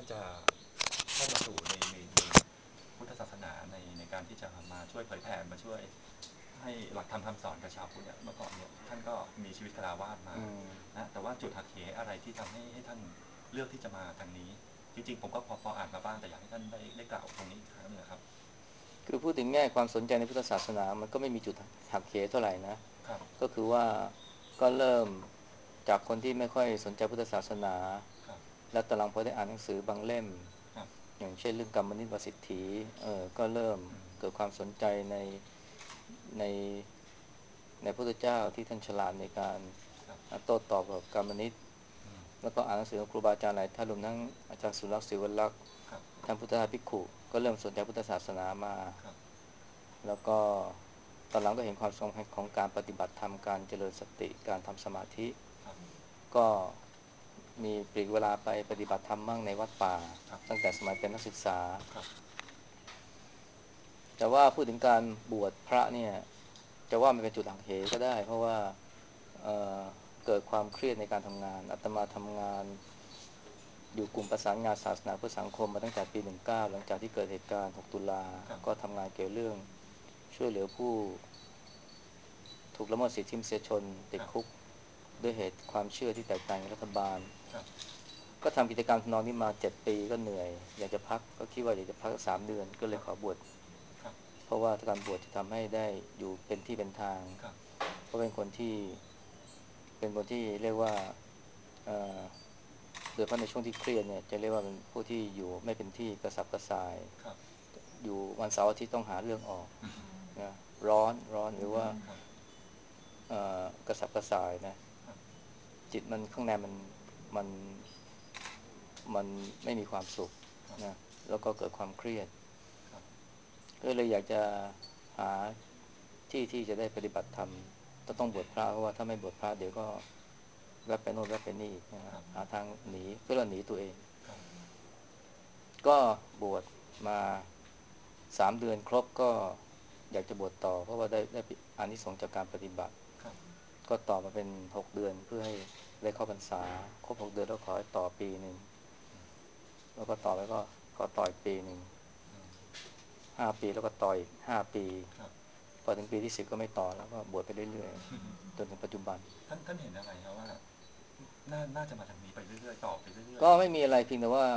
านจะเข้ามาสู่ในพุทธศาสนาในการที่จะมาช่วยเผยแผ่มาช่วยให้หลักธรรมคำสอนกับชาวพุทธเนี่ยเมื่อก่อนเนี่ยท่านก็มีชีวิตคฤหัสถ์มานะแต่ว่าจุดหักเหอะไรที่ทำให้ท่านเลือกที่จะมาทางนี้จริงๆผมก็พออ่านมาบ้างแต่อยากให้ท่านได้กล่าวตรงนี้อีกครั้งหนึ่งครับคือพูดถึงแง่ความสนใจในพุทธศาสนามันก็ไม่มีจุดหักเหเท่าไหร่นะครับก็คือว่าก็เริ่มจากคนที่ไม่ค่อยสนใจพุทธศาสนาครับแล้วตอนหลังพอได้อ่านหนังสือบางเล่มครับอย่างเช่นเรื่องกรรมนิตวสิทธิก็เริ่มอืมเกิดความสนใจในในพระพุทธเจ้าที่ท่านฉลาดในการครับโต้ตอบกับกรรมนิตอืมแล้วก็อ่านหนังสือของครูบาอาจารย์หลายท่านรวมทั้งอาจารย์สุรักษ์ศิวลักษณ์ครับท่านพุทธทาสภิกขุก็เริ่มสนใจพุทธศาสนามาครับแล้วก็ตอนหลังก็เห็นความสำคัญของการปฏิบัติธรรมการเจริญสติการทำสมาธิครับก็มีปลีกเวลาไปปฏิบัติธรรมมั่งในวัดป่าครับตั้งแต่สมัยเป็นนักศึกษาครับแต่ว่าพูดถึงการบวชพระเนี่ยจะว่ามันเป็นจุดหักเหก็ได้เพราะว่าเอ่อเกิดความเครียดในการทำงานอาตมาทำงานอยู่กลุ่มประสานงานศาสนาเพื่อสังคมมาตั้งแต่ปี19หลังจากที่เกิดเหตุการณ์6ตุลาครับก็ทำงานเกี่ยวเรื่องช่วยเหลือผู้ถูกละเมิดสิทธิมนุษยชนติครับดคุกด้วยเหตุความเชื่อที่แตกต่างกับรัฐบาลครับก็ทำกิจกรรมทำนองนี้มา7 ปีก็เหนื่อยอยากจะพักก็คิดว่าอยากจะพัก3 เดือนก็เลยขอบวชครับเพราะว่าการบวชจะทำให้ได้อยู่เป็นที่เป็นทางครับเพราะเป็นคนที่เรียกว่าเอ่อโดยเฉพาะในช่วงที่เครียดเนี่ยจะเรียกว่าเป็นผู้ที่อยู่ไม่เป็นที่กระสับกระส่ายครับอยู่วันเสาร์อาทิตย์ต้องหาเรื่องออกอืมนะร้อนหรือว่าครับกระสับกระส่ายนะครับจิตมันข้างในมันมันไม่มีความสุขครับนะแล้วก็เกิดความเครียดครับก็เลยอยากจะหาที่จะได้ปฏิบัติธรรมต้องบวชพระเพราะว่าถ้าไม่บวชพระเดี๋ยวก็แวบไปโน่นแวบไปนี่นะครับหาทางหนีเพื่อหนีตัวเองครับก็บวชมา3 เดือนครบก็อยากจะบวชต่อเพราะว่าได้อานิสงส์จากการปฏิบัติครับก็ต่อมาเป็น6 เดือนเพื่อให้ได้เข้าพรรษาครบ6 เดือนแล้วขอให้ต่อ1 ปีแล้วก็ต่อไปก็ต่อ1 ปีอืม 5 ปีแล้วก็ต่ออีก5 ปีครับพอถึงปีที่10ก็ไม่ต่อแล้วก็บวชไปเรื่อยๆจนถึงปัจจุบันท่านเห็นอะไรครับว่าน่าจะมาทางนี้ไปเรื่อยๆต่อไปเรื่อยก็ไม่มีอะไรเพียงแต่ว่า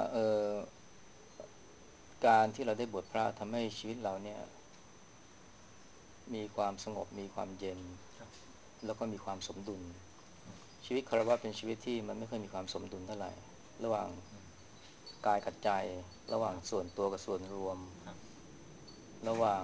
การที่เราได้บวชพระทำให้ชีวิตเราเนี่ยมีความสงบมีความเย็นๆครับแล้วก็มีความสมดุลอืมชีวิตคารวะเป็นชีวิตที่มันไม่ค่อยมีความสมดุลเท่าไหร่ระหว่างอืมกายกับใจระหคว่างรับส่วนตัวกับส่วนรวมครับระหว่าง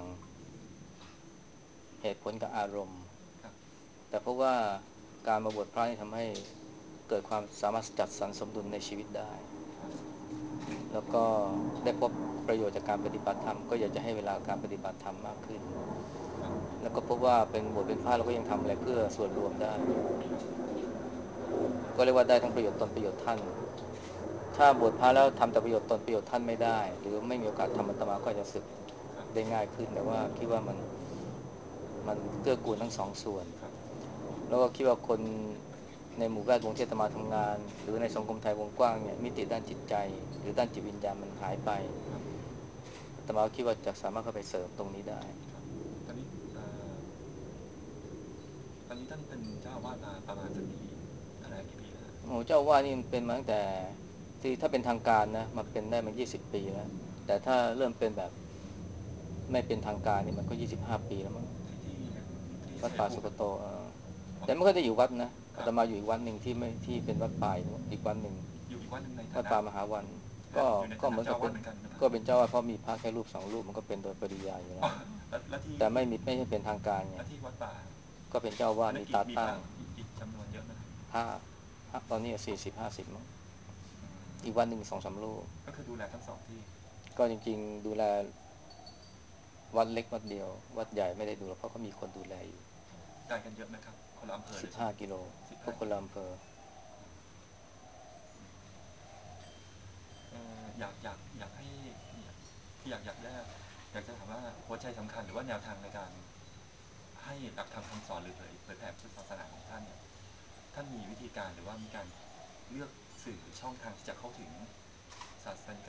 เหตุผลกับอารมณ์ครับแต่เพราะว่าการมาบวชพระนี่ทำให้เกิดความสามารถจัดสรรสมดุลในชีวิตได้ครับแล้วก็ได้พบประโยชน์จากการปฏิบัติธรรมก็อยากจะให้เวลาการปฏิบัติธรรมมากขึ้นครับแล้วก็พบว่าเป็นบวชเป็นพระเราก็ยังทำอะไรเพื่อส่วนรวมได้ครับก็เรียกว่าได้ทั้งประโยชน์ตนประโยชน์ท่านถ้าบวชพระแล้วทำแต่ประโยชน์ตนประโยชน์ท่านไม่ได้หรือไม่มีโอกาสทำอาตมาก็จะสึกครับได้ง่ายขึ้นแต่ว่าคิดว่ามันเกื้อกูลทั้งสองส่วนครับแล้วก็คิดว่าคนในหมู่แวดวงที่อาตมาทำงานหรือในสังคมไทยวงกว้างเนี่ยมิติด้านจิตใจหรือด้านจิตวิญญาณมันหายไปครับอาตมาคิดว่าจะสามารถเข้าไปเสริมตรงนี้ได้ครับตอนนี้เอ่อตอนนี้ท่านเป็นเจ้าอาวาสมาประมาณสักกี่เท่าไหร่กี่ปีแล้วฮะโอ้เจ้าว่านี่มันเป็นมาตั้งแต่ที่ถ้าเป็นทางการนะมาเป็นได้มา20 ปีแล้วแต่ถ้าเริ่มเป็นแบบไม่เป็นทางการนี่มันก็25 ปีแล้วมั้งที่วัดชัยภูมิป่าสุกโตอ๋อแต่ไม่ค่อยได้อยู่วัดนะครับอาตมาอยู่อีกวัดหนึ่งที่ไม่ที่เป็นวัดป่าอีกวัดหนึ่งอยู่อีกวัดหนึ่งในฐานะวัดป่ามหาวันก็อยู่ในฐานะเหมือนกับเป็นเจ้าอาวาสเหมือนกันหรือเปล่าก็เป็นเจ้าว่าเพราะมีพระแค่รูป2 รูปมันก็เป็นโดยปริยายอยู่อ๋อแล้วแล้วที่แต่ไม่ใช่เป็นทางการไงแล้วที่วัดป่าก็เป็นเจ้าว่าอันนั้นมีตาตั้งมีพระอีกจำนวนเยอะไหมครับพระตอนนี้40-50มั้งอือีกมวันหนึ่ง2-3 รูปก็คือดูแลทั้งสองที่ก็จริงๆดูแลวัดเล็กวัดเดียววัดใหญ่ไม่ได้ดูเพราะเขามีคนดูแลอยู่ไกลกันเยอะไหมครับคนละอำเภอสิเลยใช่ไหมบห้ากิโลสิบเพราะคนห้ากิโลละอำเภออืมอืม อยากให้อยากคืออยากจะถามว่าหัวใจสำคัญหรือว่าแนวทางในการให้หลักธรรมคำสอนหรือเผยแผ่พุทธศาสนาของท่านเนี่ยท่านมีวิธีการหรือว่ามีการเลือกสื่อหรือช่องทางที่จะเข้าถึงศาสนิ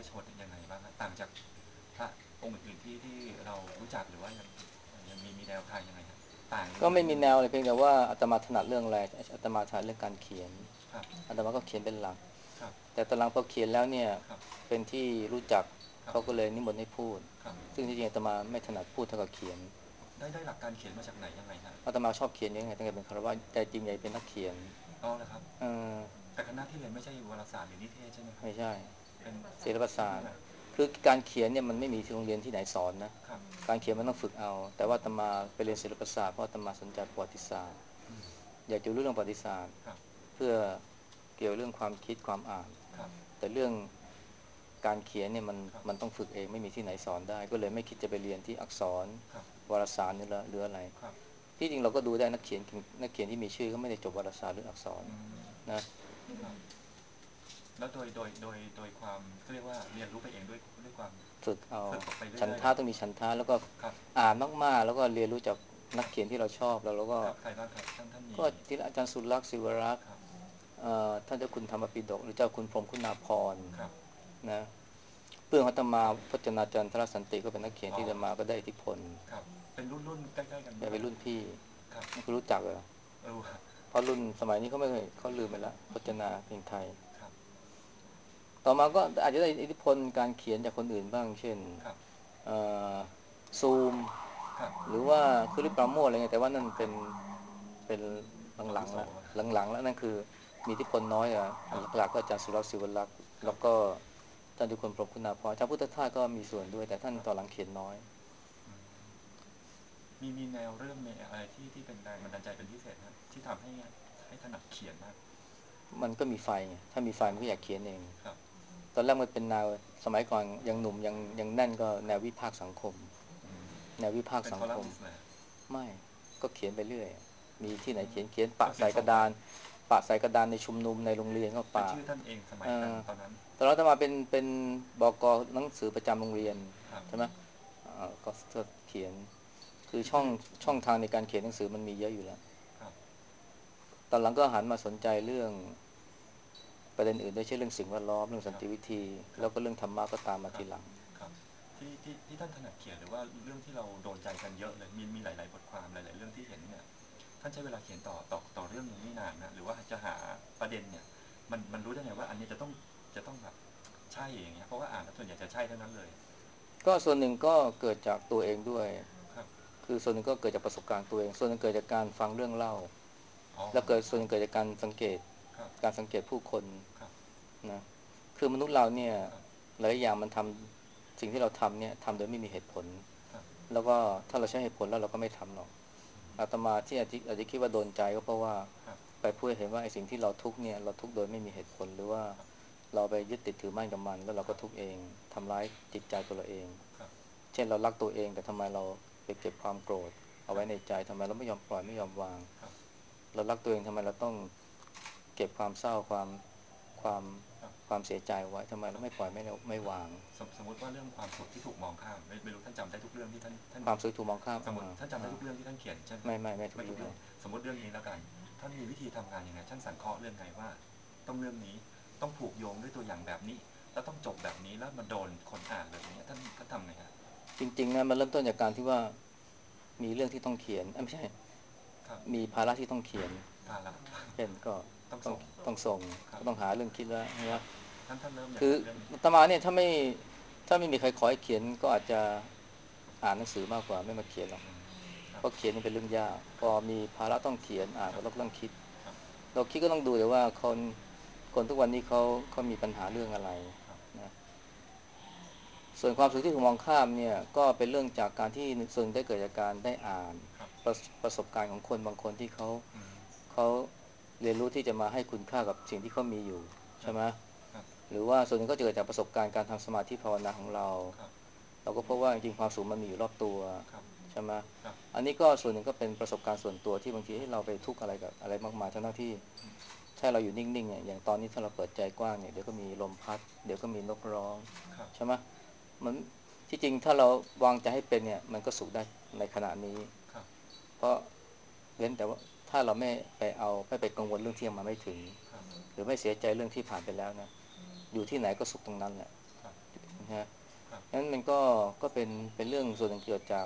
วทางยังไงฮะต่างหรือก็เหมือนยังไงไม่มีแนวเลยเพียงแต่ว่าอาตมาถนัดเรื่องอะไรอาตมาถนัดเรื่องการเขียนครับอาตมาก็เขียนเป็นหลักครับแต่ตอนหลังพอเขียนแล้วเนี่ยครับเป็นที่รู้จักครับเขาก็เลยนิมนต์ให้พูดครับซึ่งที่จริงอาตมาไม่ถนัดพูดเท่ากับเขียนได้หลักการเขียนมาจากไหนยังไงฮะอาตมาชอบเขียนยังไงตั้งแต่เป็นคารวะใจจริงอยากเป็นนักเขียนอ๋อเหรอครับเออแต่คณะที่เรียนไม่ใช่วารสารหรือนิเทศใช่ไหมครับไม่ใช่เป็นศิลปศาสตร์ที่ไหนคือการเขียนเนี่ยมันไม่มีที่โรงเรียนที่ไหนสอนนะครับการเขียนมันต้องฝึกเอาแต่ว่าอาตมาไปเรียนศิลปศาสตร์เพราะอาตมาสนใจประวัติศาสตร์อืมอยากจะรู้เรื่องประวัติศาสตร์ครับเพื่อเกี่ยวเรื่องความคิดความอ่านครับแต่เรื่องการเขียนเนี่ยมันครับมันต้องฝึกเองไม่มีที่ไหนสอนได้ก็เลยไม่คิดจะไปเรียนที่อักษรครับวารสารหรืออะไรครับที่จริงเราก็ดูได้นักเขียนที่มีชื่อเขาไม่ได้จบวารสารหรืออักษรอืมนะครับแล้วโดยความเขาเรียกว่าเรียนรู้ไปเองด้วยความฝึกเอาฝึกไปฉันเรื่อยๆเลยทะต้องมีฉันทะแล้วก็ครับอ่านมากๆแล้วก็เรียนรู้จากนัครับกเขียนที่เราชอบแล้วเราก็ครับใครบ้างครับท่านมีก็ที่อาจารย์สุรักษ์ศิวรักษ์ครับท่านเจ้าคุณธรรมปิฎกหรือเจ้าคุณพรหมคุณาภรณ์ครับนะเพื่อนของอาตมาพจนาจารย์ธรสันติก็เป็นนักเขียนอ๋อที่อาตมาก็ได้อิทธิพลครับเป็นรุ่นใกล้ๆกันแกด้วยนะเป็นรุ่นพี่ครับไม่รู้จักเหรอเออเพราะรุ่นสมัยนี้เขาไม่เคยเขาลืมไปแล้วพจนาเพลงไทยครับต่อมาก็อาจจะได้อิทธิพลการเขียนจากคนอื่นบ้างเช่นครับซูมครับหรือว่าคือริปราโมทอะไรเงี้ยแต่ว่านั่นเป็นหลัอาวุโสงๆแล้วหลังๆแล้วนั่นคือมีอิทธิพลน้อยอ่ะอันครับหลักๆก็อาจารย์สุรักษ์ศิวรักษ์ครับแล้วก็ท่านทุกคนพรหมคุณาภรณ์ชาวพุทธทาสก็มีส่วนด้วยแต่ท่านครับตอนหลังเขียนน้อยอืมมีแนวเรื่องอะไรที่เป็นแรงบันดาลใจเป็นพิเศษนะที่ทำให้ถนัดเขียนมากมันก็มีไฟไงถ้ามีไฟมันก็อยากเขียนเองครับตอนแรกมันเป็นแนวสมัยก่อนยังหนุ่มยังแน่นก็แนววิพากษ์สังคมอืมแนววิพากษ์เป็นคอลัสังคมมนิสต์เลยไม่ก็เขียนไปเรื่อยมีที่ไหนอืมเขียนปะก็เขียใส่นส่งไปกระดานปะใส่กระดานในชุมนุมในโรงเรียนก็เป็นปะชื่อท่านเองสมัเอยนั้นอตอนนั้นตอนนั้นมาเป็นบกหนังสือประจำโรงเรียนครับใช่ไหมก็เขียนคือคือช่องทางในการเขียนหนังสือมันมีเยอะอยู่แล้วครับตอนหลังก็หันมาสนใจเรื่องประเด็นอื่นด้วยเช่นเรื่องสิ่งแวดล้อมเรื่องสัครับนติวิธีครับแล้วก็เรื่องธรรมะก็ตามมาครับทีหลังครับที่ท่านถนัดเขียนหรือว่าเรื่องที่เราโดนใจกันเยอะเลยมีหลายๆบทความหลายๆเรื่องที่เห็นเนี่ยท่านใช้เวลาเขียนต่อเรื่องหนึ่งไม่นานนะหรือว่าจะหาประเด็นเนี่ยมันรู้ได้ไงว่าอันนี้จะต้องแบบใช่อย่างเงี้ยเพราะว่าอ่านแล้วส่วนใหญ่จะใช่ทั้งนั้นเลยก็ส่วนหนึ่งก็เกิดจากตัวเองด้วยครับคือส่วนหนึ่งก็เกิดจากประสบการณ์ตัวเองส่วนหนึ่งเกิดจากการฟังเรื่องเล่าอ๋อแล้วเกิดส่วนหนึ่งเกิดจากการสังเกตครับผู้คนครับนะคือมนุษย์เราเนี่ยครับหลายอย่างมันทำสิ่งที่เราทำเนี่ยทำโดยไม่มีเหตุผลครับแล้วก็ถ้าเราใช้เหตุผลแล้วเราก็ไม่ทำหรอกอาตมาที่อาจจะคิดว่าโดนใจก็เพราะว่าครับไปพูดให้เห็นว่าไอ้สิ่งที่เราทุกข์เนี่ยเราทุกข์โดยไม่มีเหตุผลหรือว่าครับเราไปยึดติดถือมั่นกับมันแล้วเราครับก็ทุกข์เองทำร้ายจิตใจตัวเราเองครับเช่นเรารักตัวเองแต่ทำไมเราไปเก็บความโกรธเอาครับไว้ในใจทำไมเราไม่ยอมปล่อยไม่ยอมวางครับเรารักตัวเองทำไมเราต้องเก็บความเศร้าความครับความเสียใจไว้ทำไมครับเราไม่ปล่อยไม่ครับวางสมมติว่าเรื่องความสุขที่ถูกมองข้ามไม่รู้ท่านจำได้ทุกเรื่องที่ท่านความสุขถูกมองข้ามสมมติท่านจำได้ทุกเรื่องที่ท่านเขียนใช่ไหมไม่ทุกเรื่องไม่ทุกเรื่องสมมติเรื่องนี้แล้วกันท่านมีวิธีทำงานยังไงท่านสังเคราะห์เรื่องไงว่าต้องเรื่องนี้ต้องผูกโยงด้วยตัวอย่างแบบนี้แล้วต้องจบแบบนี้แล้วมาโดนคนอ่านเลยอย่างเงี้ยท่านทำไงฮะจริงๆนะมันเริ่มต้นจากการที่ว่ามีเรื่องที่ต้องเขียนไม่ใช่ครับมีภาระที่ต้องเขียนภาระเช่นก็ ต้องต้องส่งต้องส่งครับก็ต้องหาเรื่องคิดแล้วใช่ไหมครับท่านเริ่มยังคือไงเรื่องนี้อาตมาเนี่ยถ้าไม่มีใครขอให้เขียนก็อาจจะอ่านหนังสือมากกว่าไม่มาเขียนหรอกอืมครับเพราะเขียนนี่เป็นเรื่องยากพอครับมีภาระต้องเขียนอ่านครับก็ต้องคิดครับเราคิดก็ต้องดูเลยว่าคนทุกวันนี้เขามีปัญหาเรื่องอะไรครับนะส่วนความสุขที่ถูกมองข้ามเนี่ยก็เป็นเรื่องจากการที่ส่วนได้เกิดจากการได้อ่านครับประสบการณ์ของคนบางคนที่เขาอืมเขาเรียนรู้ที่จะมาให้คุณค่ากับสิ่งที่เขามีอยู่ครับใช่ไหมครับหรือว่าส่วนหนึ่งก็เกิดจากประสบการณ์การทำสมาธิภาวนาของเราครับเราก็พบว่าจริงๆความสุขมันมีอยู่รอบตัวครับใช่ไหมครับอันนี้ก็ส่วนหนึ่งก็เป็นประสบการณ์ส่วนตัวที่บางทีเราไปทุกข์อะไรกับอะไรมากมายทั้งที่อืมถ้าเราอยู่นิ่งๆเนี่ยอย่างตอนนี้ถ้าเราเปิดใจกว้างเนี่ยเดี๋ยวก็มีลมพัดเดี๋ยวก็มีนกร้องครับใช่ไหมมันที่จริงถ้าเราวางใจให้เป็นเนี่ยมันก็สุขได้ในขณะนี้ครับเพราะเว้นแต่ว่าถ้าเราไม่ไปกังวลเรื่องที่ยังมาไม่ถึงครับหรือไม่เสียใจเรื่องที่ผ่านไปแล้วนะอยู่ที่ไหนก็สุขตรงนั้นแหละครับนะฮะครับงั้นมันก็เป็นเรื่องส่วนหนึ่งเกิดจาก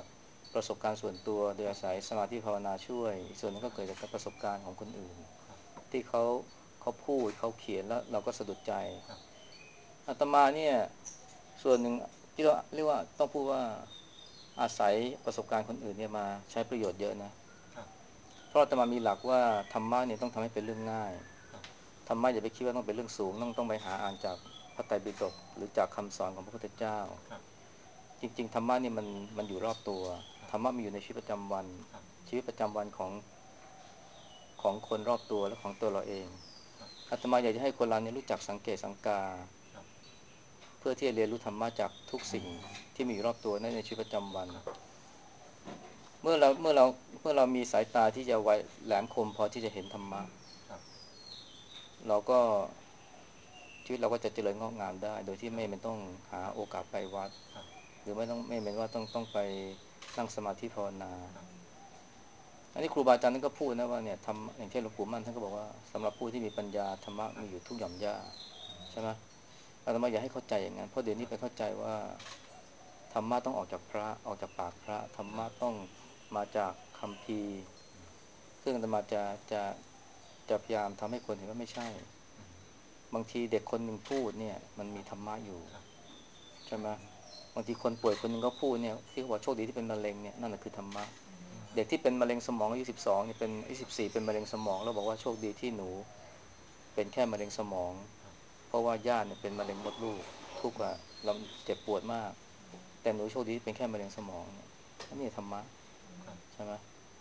ประสบการณ์ส่วนตัวโดยครับอาศัยสมาธิภาวนาช่วยอีกส่วนหนึงก็เกิดจากประสบการณ์ของคนอื่นครับที่เขาพูดเขาเขียนแล้วเราก็สะดุดใจครับอาตมาเนี่ยส่วนหนึ่งที่เราเรียกว่าต้องพูดว่าอาศัยประสบการณ์คนอื่นเนี่ยมาใช้ประโยชน์เยอะนะครับเพราะอาตมามีหลักว่าธรรมะเนี่ยต้องทำให้เป็นเรื่องง่ายครับธรรมะอย่าไปคิดว่าต้องเป็นเรื่องสูงต้องไปหาอ่านจากพระไตรปิฎกหรือจากคำสอนของพระพุทธเจ้าครับจริงๆธรรมะนี่มันอยู่รอบตัวธรรมะมีอยู่ในชีวิตประจำวันครับชีวิตประจำวันของคนรอบตัวและของตัวเราเองครับอาตมาอยากจะให้คนเราเนี่ยรู้จักสังเกตสังกาครับเพื่อที่จะเรียนรู้ธรรมะจากทุกสิ่งที่มีอยู่รอบตัวในชีวิตประจำวันครับเมื่อเราเมื่อเราเมื่อเรามีสายตาที่จะไวแหลมคมพอที่จะเห็นธรรมะครับเราก็ชีวิตเราก็จะเจริญงอกงามได้โดยที่ไม่เป็นต้องหาโอกาสไปวัดครับหรือไม่เป็นว่าต้องไปนั่งสมาธิภาวนาครับอันนี้ครูบาอาจารย์ท่านก็พูดนะว่าเนี่ยทำอย่างเช่นหลวงปู่มั่นท่านก็บอกว่าสำหรับผู้ที่มีปัญญาธรรมะครับมีอยู่ทุกหย่อมย่าใช่ไหมอาตมาอยากให้เข้าใจอย่างนั้นเพราะเดี๋ยวนี้ไปเข้าใจว่าธรรมะต้องออกจากพระออกจากปากพระธรรมะต้องมาจากคัมภีร์ซึ่งอาตมาจะพยายามทำให้คนเห็นว่าไม่ใช่บางทีเด็กคนหนึ่งพูดเนี่ยมันมีธรรมะอยู่ครับใช่ไหมบางทีคนป่วยคนหนึ่งก็พูดเนี่ยที่เขาบอกโชคดีที่เป็นมะเร็งเนี่ยนั่นแหะคือธรรมะเด็กที่เป็นมะเร็งสมองอายุ12เนี่ยเป็นอายุ14เป็นมะเร็งสมองแล้วบอกว่าโชคดีที่หนูเป็นแค่มะเร็งสมองเพราะว่าญาติเนี่ยเป็นมะเร็งมดลูกทุกข์อะเราเจ็บปวดมากแต่หนูโชคดีที่เป็นแค่มะเร็งสมองเนี่ยนี่ธรรมะครับใช่ไหม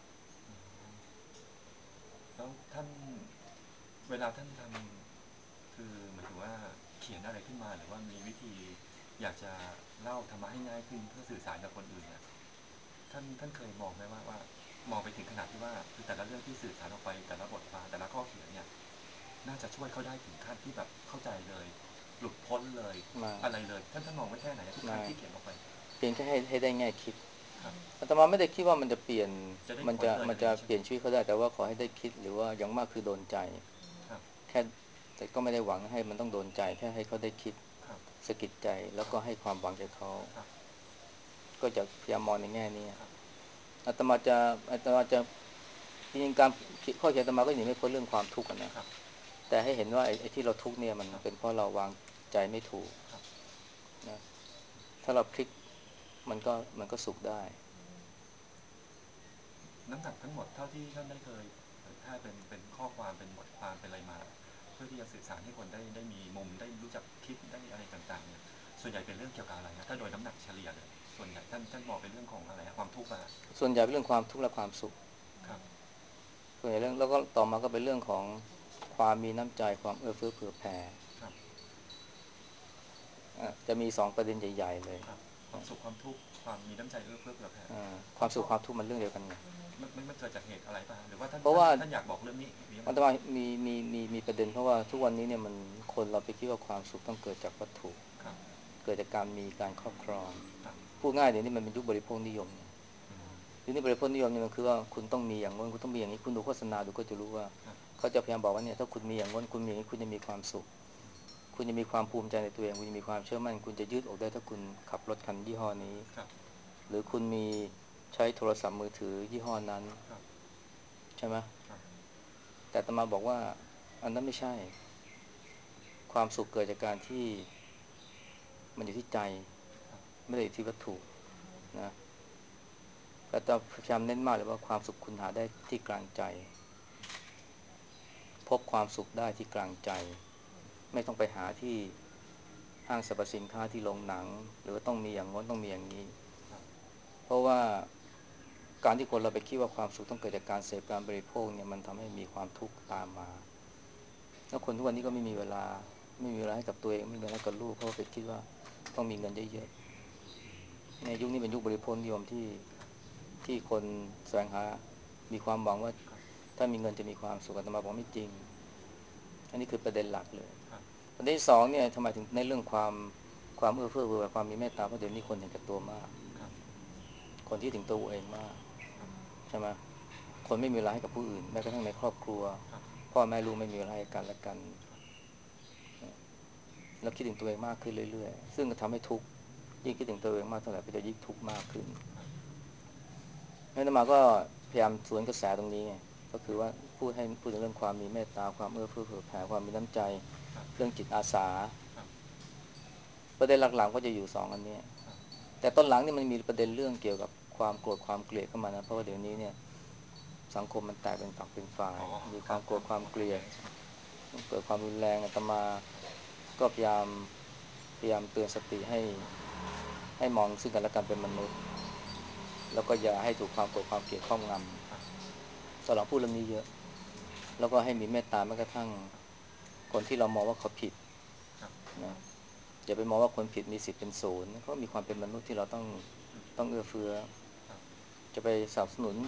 แล้วท่านเวลาท่านทำคือหมายถึงว่าเขียนอะไรขึ้นมาหรือว่ามีวิธีอยากจะเล่าธรรมะให้ง่ายขึ้นเพื่อสื่อสารกับคนอื่นเนี่ยท่านเคยมองไหมว่ามองไปถึงขนาดที่ว่าคือแต่ละเรื่องที่สื่อสารออกไปแต่ละบทความแต่ละข้อเขียนเนี่ยน่าจะช่วยเขาได้ถึงขั้นที่แบบเข้าใจเลยหลุดพ้นเลยมาอะไรเลยท่านมองไว้แค่ไหนทุกครั้มางที่เขียนออกไปเพียงแค่ให้ได้แง่คิดครับอาตมาไม่ได้คิดว่ามันจะเปลี่ยนจะได้มันผลเลยจะมันจะอะไรอย่างนี้ใช่ไหมเปลี่ยนชีวิตเขาได้แต่ว่าขอให้ได้คิดหรือว่าอย่างมากคือโดนใจครับแค่แต่ก็ไม่ได้หวังให้มันต้องโดนใจแค่ให้เขาได้คิดครับสะกิดใจแล้วก็ให้ความหวังแก่เขาครับก็จะพยายามมองในแง่นี้ครับอาตมาจะจริงๆการข้อเขียนอาตมาก็หนีไม่พ้นเรื่องความทุกข์นะครับแต่ให้เห็นว่าไอ้ที่เราทุกข์เนี่ยมันครับเป็นเพราะเราวางใจไม่ถูกครับนะถ้าเราพลิกมันก็สุขได้น้ำหนักทั้งหมดเท่าที่ท่านได้เคยเผยแพร่เป็นข้อความเป็นบทความเป็นอะไรมาเพื่อที่จะสื่อสารให้คนได้มีมุมได้รู้จักคิดได้อะไรต่างๆเนี่ยส่วนใหญ่เป็นเรื่องเกี่ยวกับอะไรนะถ้าโดยน้ำหนักเฉลี่ยเลยส่วนใหญ่ท่านมองเป็นเรื่องของอะไรความทุกข์อะส่วนใหญ่เป็นเรื่องความทุกข์และความสุขครับส่วนใหญ่เรื่องแล้วก็ต่อมาก็เป็นเรื่องของความมีน้ำใจความเอื้อเฟื้อเผื่อแผ่ครับจะมีสองประเด็นใหญ่ๆเลยครับความสุขความทุกข์ความมีน้ำใจเอื้อเฟื้อเผื่อแผ่ความสุขเพราะความทุกข์มันเรื่องเดียวกันไงมันเกิดจากเหตุอะไรป่ะหรือว่าท่านเพราะว่าท่านอยากบอกเรื่องนี้หรือยังไงมันต้องมีประเด็นเพราะว่าทุกวันนี้เนี่ยมันคนเราไปคิดว่าความสุขต้องเกิดจากวัตถุครับเกิดจากการมีการครอบครองครับพูดง่ายเดี๋ยวนี้มันเป็นยุคบริโภคนิยมไงอืมยุคนี้บริโภคนิยมเนี่ยมันคือว่าคุณต้องมีอย่างโน้นคุณต้องมีอย่างนี้คุณดูโฆษณาดูก็จะรู้ว่าครับเขาจะพยายามบอกว่าเนี่ยถ้าคุณมีอย่างโน้นคุณมีอย่างนี้คุณจะมีความสุขคุณจะมีความภูมิใจในตัวเองคุณจะมีความเชื่อมั่นคุณจะยืดอกได้ถ้าคุณขับรถคันยี่ห้อนี้ครับหรือคุณมีใช้โทรศัพท์มือถือยี่ห้อนั้นครับใช่ไหมครับแต่อาตมาบอกว่าอันนั้นไม่ใช่ความสุขเกิดจากการที่มันอยู่ที่ใจครับไม่ได้อยู่ที่วัตถุนะแต่จะพยายามเน้นมากเลยว่าความสุขคุณหาได้ที่กลางใจพบความสุขได้ที่กลางใจไม่ต้องไปหาที่ห้างสรรพสินค้าที่โรงหนังหรือว่าต้องมีอย่างง้นต้องมีอย่างนี้ครับเพราะว่าการที่คนเราไปคิดว่าความสุขต้องเกิดจากการเสพการบริโภคเนี่ยมันทำให้มีความทุกข์ตามมาแล้วคนทุกวันนี้ก็ไม่มีเวลาให้กับตัวเองไม่มีเวลาให้กับลูกเพราะว่าไปคิดว่าต้องมีเงินเยอะๆในยุคนี้เป็นยุคบริโภคนิยมที่คนแสวงหามีความหวังว่าครับถ้ามีเงินจะมีความสุขอาตมาบอกไม่จริงอันนี้คือประเด็นหลักเลยครับประเด็นที่สองเนี่ยทำไมถึงในเรื่องความเอื้อเฟื้อเผื่อแผ่ความมีเมตตาเพราะเดี๋ยวนี้คนเห็นแก่ตัวมากครับคนที่ถึงตัวเองมากครับใช่ไหมคนไม่มีเวลาให้กับผู้อื่นแม้กระทั่งในครอบครัวครับพ่อแม่ลูกไม่มีเวลาให้กันและกันครับแล้วคิดถึงตัวเองมากขึ้นเรื่อยๆซึ่งก็ทำให้ทุกข์ยิ่งคิดถึงตัวเองมากเท่าไหร่ก็จะยิ่งทุกข์มากขึ้นอาตมาก็พยายามสวนกระแสตรงนี้ไงก็คือว่าพูดถึงเรื่องความมีเมตตาความเอื้อเฟื้อเผื่อแผ่ความมีน้ำใจครับเรื่องจิตอาสาครับประเด็นหลักๆก็จะอยู่สองอันนี้ครับแต่ตอนหลังนี่มันมีประเด็นเรื่องเกี่ยวกับความโกรธความเกลียดเข้ามานะเพราะว่าเดี๋ยวนี้เนี่ยสังคมมันแตกเป็นฝักเป็นฝ่ายอ๋อมีครับความโกรธความเกลียดความขัดแย้งครับเกิดความรุนแรงอาตมาครับก็พยายามเตือนสติให้มองซึ่งกันและกันเป็นมนุษย์แล้วก็อย่าให้ถูกความโกรธความเกลียดครอบงครับำตอนหลังพูดเรื่องนี้เยอะแล้วก็ให้มีเมตตาแม้กระทั่งคนที่เรามองว่าเขาผิดครับนะอย่าไปมองว่าคนผิดมีสิทธิ์เป็นศูนย์เขามีความเป็นมนุษย์ที่เราต้องอืมต้องเอื้อเฟื้อครับจะไปสนับสนุน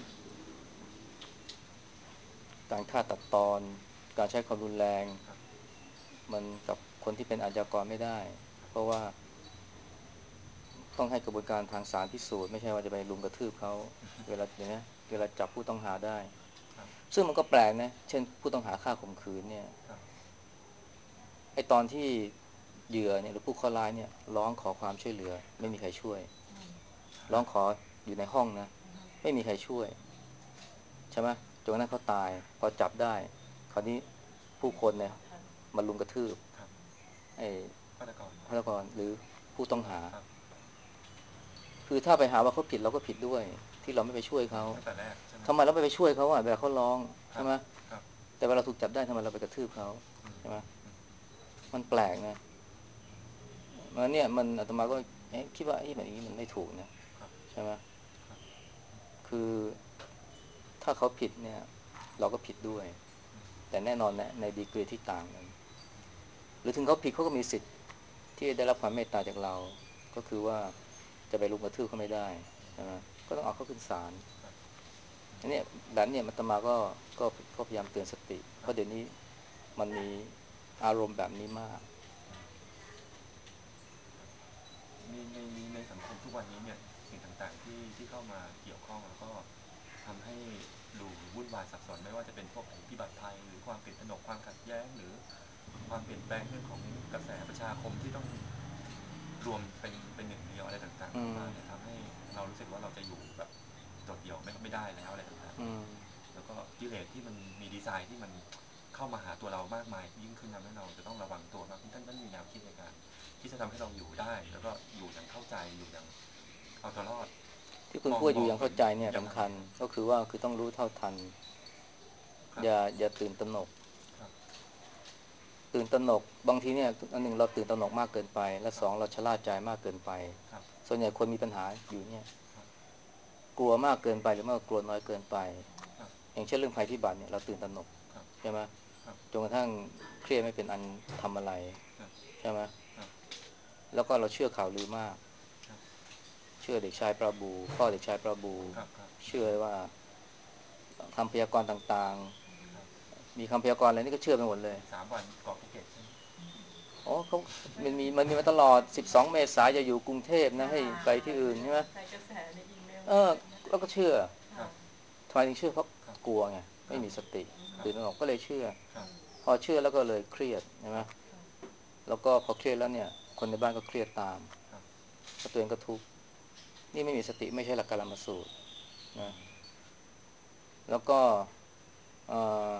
การฆ่าตัดตอนการใช้ความรุนแรงครับมันกับคนที่เป็นอาชญากรไม่ได้ครับเพราะว่าต้องให้กระบวนการทางศาลพิสูจน์ไม่ใช่ว่าจะไปรุมกระทืบเขาเวลาอย่างนี้เวลาจับผู้ต้องหาได้ครับซึ่งมันก็แปลกนะเช่นผู้ต้องหาฆ่าข่มขืนเนี่ยครับไอตอนที่เหยื่อเนี่ยหรือผู้เคราะห์ร้ายเนี่ยร้องขอความช่วยเหลือไม่มีใครช่วยร้องขออยู่ในห้องนะไม่มีใครช่วยใช่ไหมจนกระทั่งเขาตายพอจับได้คราวนี้ผู้คนเนี่ยมารุมกระทืบครับไอ้ฆาตกรฆาตกรหรือผู้ต้องหาครับคือถ้าไปหาว่าเขาผิดเราก็ผิดด้วยที่เราไม่ไปช่วยเขาตั้งแต่แรกใช่ไหมทำไมเราไม่ไปช่วยเขาอ่ะเวลาเขาร้องครับใช่ไหมครับแต่เวลาถูกจับได้ทำไมเราไปกระทืบเขาอืมใช่ไหมอืมมันแปลกนะมันเนี่ยมันอาตมาก็คิดว่าแบบนี้มันไม่ถูกนะครับใช่ไหมครับคือถ้าเขาผิดเนี่ยเราก็ผิดด้วยอืมแต่แน่นอนนะในดีกรีที่ต่างกันอืมหรือถึงเขาผิดเขาก็มีสิทธิ์ที่ได้รับความเมตตาจากเราก็คือว่าจะไปรุมกระทืบเขาไม่ได้ใช่ไหมก็ต้องเอาเขาขึ้นศาลครับอืมอันนี้แบบเนี่ยอาตมาก็พยายามเตือนสติเพครับราะเดี๋ยวนี้มันมีอารมณ์แบบนี้มากอืมครับในสังคมทุกวันนี้เนี่ยสิ่งต่างๆที่เข้ามาเกี่ยวข้องแล้วก็ทำให้ดูวุ่นวายสับสนไม่ว่าจะเป็นพวกภัยพิบัติภัยหรือความตื่นตระหนกความขัดแย้งหรือความเปลี่ยนแปลงเรื่องของกระแสประชาคมที่ต้องรวมเป็นหนึ่งเดียวอะไรต่างๆอืเข้ามมาเนี่ยทำให้เรารู้สึกว่าเราจะอยู่แบบโดดเดี่ยวไม่ได้แล้วอะไรต่างอืมๆแล้วก็กิเลสที่มันมีดีไซน์ที่มันเข้ามาหาตัวเรามากมายยิ่งขึ้นทำให้เราจะต้องระวังตัวมากท่านมีแนวคิดในการที่จะทำให้เราอยู่ได้แล้วก็อยู่อย่างเข้าใจอยู่อย่างเอาตัวรอดที่คุณมองพูดอยู่อย่างมองเห็นเข้าใจเนี่ยยังไงสำคัญครับก็คือว่าคือต้องรู้เท่าทันครับอย่าตื่นตระหนกครับตื่นตระหนกบางทีเนี่ยอันหนึ่งเราตื่นตระหนกมากเกินไปและครับสองเราชะล่าใจมากเกินไปครับส่วนใหญ่คนมีปัญหาอยู่เนี่ยครับกลัวมากเกินไปหรือว่ากลัวน้อยเกินไปครับอย่างเช่นเรื่องภัยพิบัติเนี่ยเราตื่นตระหนกครับใช่ไหมครับจนกระทั่งเครียดไม่เป็นอันทำอะไรครับใช่ไหมครับแล้วก็เราเชื่อข่าวลือมากครับเชื่อเด็กชายประบูพ่อเด็กชายประบูครับครับเชื่อว่าคำพยากรณ์ต่างครับๆมีคำพยากรณ์อะไรนี่ก็เชื่อไปหมดเลย 3 วันเกาะภูเก็ตใช่ไหมอ๋อเขามันมีมาตลอด12เมษายนจะอยู่กรุงเทพนะให้ไปที่อื่นใช่ไหมใส่กระแสในอีเมลเอออะไรเงี้ยเราก็เชื่อครับทำไมถึงเชื่อเพราะครับกลัวไงครับไม่มีสติครับตื่นตระหนกก็เลยเชื่อครับพอเชื่อแล้วก็เลยเครียดใช่ไหมครับแล้วก็พอเครียดแล้วเนี่ยคนในบ้านก็เครียดตามครับก็ตัวเองก็ทุกข์นี่ไม่มีสติไม่ใช่หลักการละมาสูตรนะอืมแล้วก็เอ่อ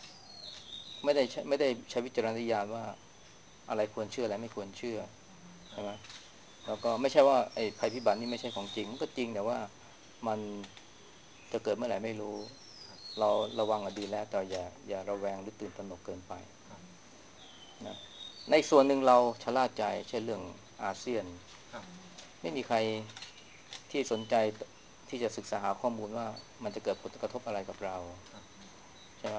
ไม่ได้ใช้วิจารณญาณว่าอะไรควรเชื่ออะไรไม่ควรเชื่อครับใช่ไหม แล้วก็ไม่ใช่ว่าไอ้ภัยพิบัตินี่ไม่ใช่ของจริงมันก็จริงแต่ว่ามันจะเกิดเมื่อไหร่ไม่รู้ครับเราระวังดีแล้วแต่อย่าระแวงหรือตื่นตระหนกเกินไปครับนะในส่วนหนึ่งเราชะล่าใจเช่นเรื่องอาเซียนครับไม่มีใครที่สนใจที่จะศึกษาหาข้อมูลว่ามันจะเกิดผลกระทบอะไรกับเราครับใช่ไหม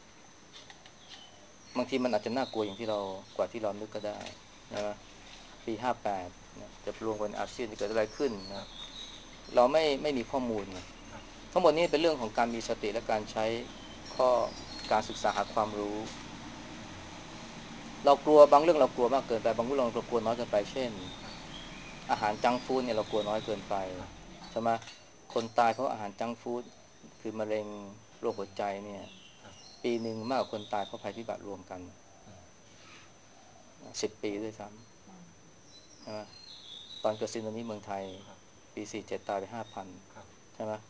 บางทีมันอาจจะน่ากลัวอย่างที่เรากว่าที่เรานึกก็ได้ครับใช่ไหมปี58นะจะรวมกันอาเซียนจะเกิดอะไรขึ้นนะครับเราไม่มีข้อมูลนะครับทั้งหมดนี้เป็นเรื่องของการมีสติและการใช้ข้อการศึกษาหาความรู้อืมเรากลัวบางเรื่องเรากลัวมากเกินไปบางเรื่องเรากลัวน้อยเกินไปเช่นครับอาหารจังก์ฟู้ดเนี่ยเรากลัวน้อยเกินไปครับใช่ไหมคนตายเพราะอาหารจังก์ฟู้ดคือมะเร็งโรคหัวใจเนี่ยครับปีหนึ่งมากกว่าคนตายเพราะภัยพิบัติรวมกันอืม 10 ปีด้วยซ้ำใช่ไหมตอนเกิดสึนามิเมืองไทยครับปี47ตายไป5,000 ครับใช่ไหมครับ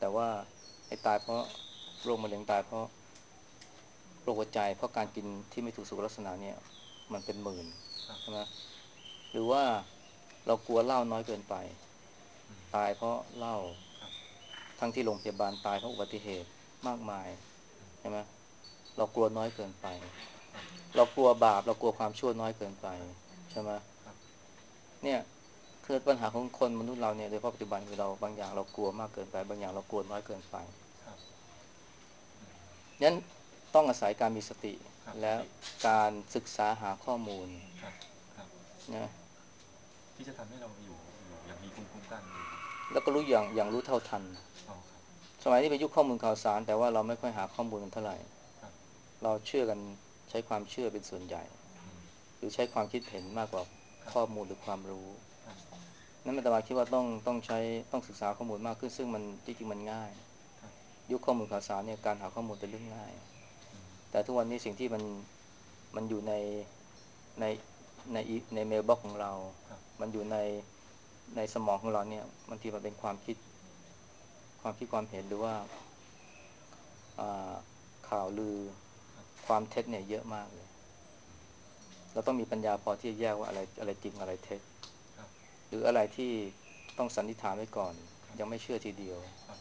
แต่ว่าไอ้ตายเพราะโรคมะเร็งตายเพราะโรคหัวใจเพราะการกินที่ไม่ถูกสุขลักษณะเนี่ยมันเป็นหมื่นครับใช่ไหมหรือว่าเรากลัวเหล้าน้อยเกินไปอืมตายเพราะเหล้าครับทั้งที่โรงพยาบาลตายเพราะอุบัติเหตุมากมายอืมใช่ไหมเรากลัวน้อยเกินไปครับเรากลัวบาปเรากลัวความชั่วน้อยเกินไปครับใช่ไหมครับเนี่ยคือปัญหาของคนมนุษย์เราเนี่ยโดยเฉพาะปัจจุบันคือเราบางอย่างเรากลัวมากเกินไปบางอย่างเรากลัวน้อยเกินไปครับอืมนั้นต้องอาศัยการมีสติและครับสติการศึกษาหาข้อมูลครับครับนะที่จะทำให้เราอยู่อย่างมีภูมิคุ้มกันอยู่แล้วก็รู้อย่างรู้เท่าทันอ๋อครับสมัยนี้เป็นยุคข้อมูลข่าวสารแต่ว่าเราไม่ค่อยหาข้อมูลกันเท่าไหร่ครับเราเชื่อกันใช้ความเชื่อเป็นส่วนใหญ่อืมหรือใช้ความคิดเห็นมากกว่าครับข้อมูลหรือความรู้ครับนั้นอาตมาคิดว่าต้องศึกษาข้อมูลมากขึ้นซึ่งมันจริงๆมันง่ายครับยุคข้อมูลข่าวสารเนี่ยการหาข้อมูลเป็นเรื่องง่ายอืมแต่ทุกวันนี้สิ่งที่มันอยู่ในในเมลบ็อกของเราครับมันอยู่ในสมองของเราเนี่ยบางทีมันเป็นความคิดความเห็นหรือว่าอ่าข่าวลือครับความเท็จเนี่ยเยอะมากเลยเราต้องมีปัญญาพอที่จะแยกว่าอะไรจริงอะไรเท็จครับหรืออะไรที่ต้องสันนิษฐานไว้ก่อนครับยังไม่เชื่อทีเดียวครับ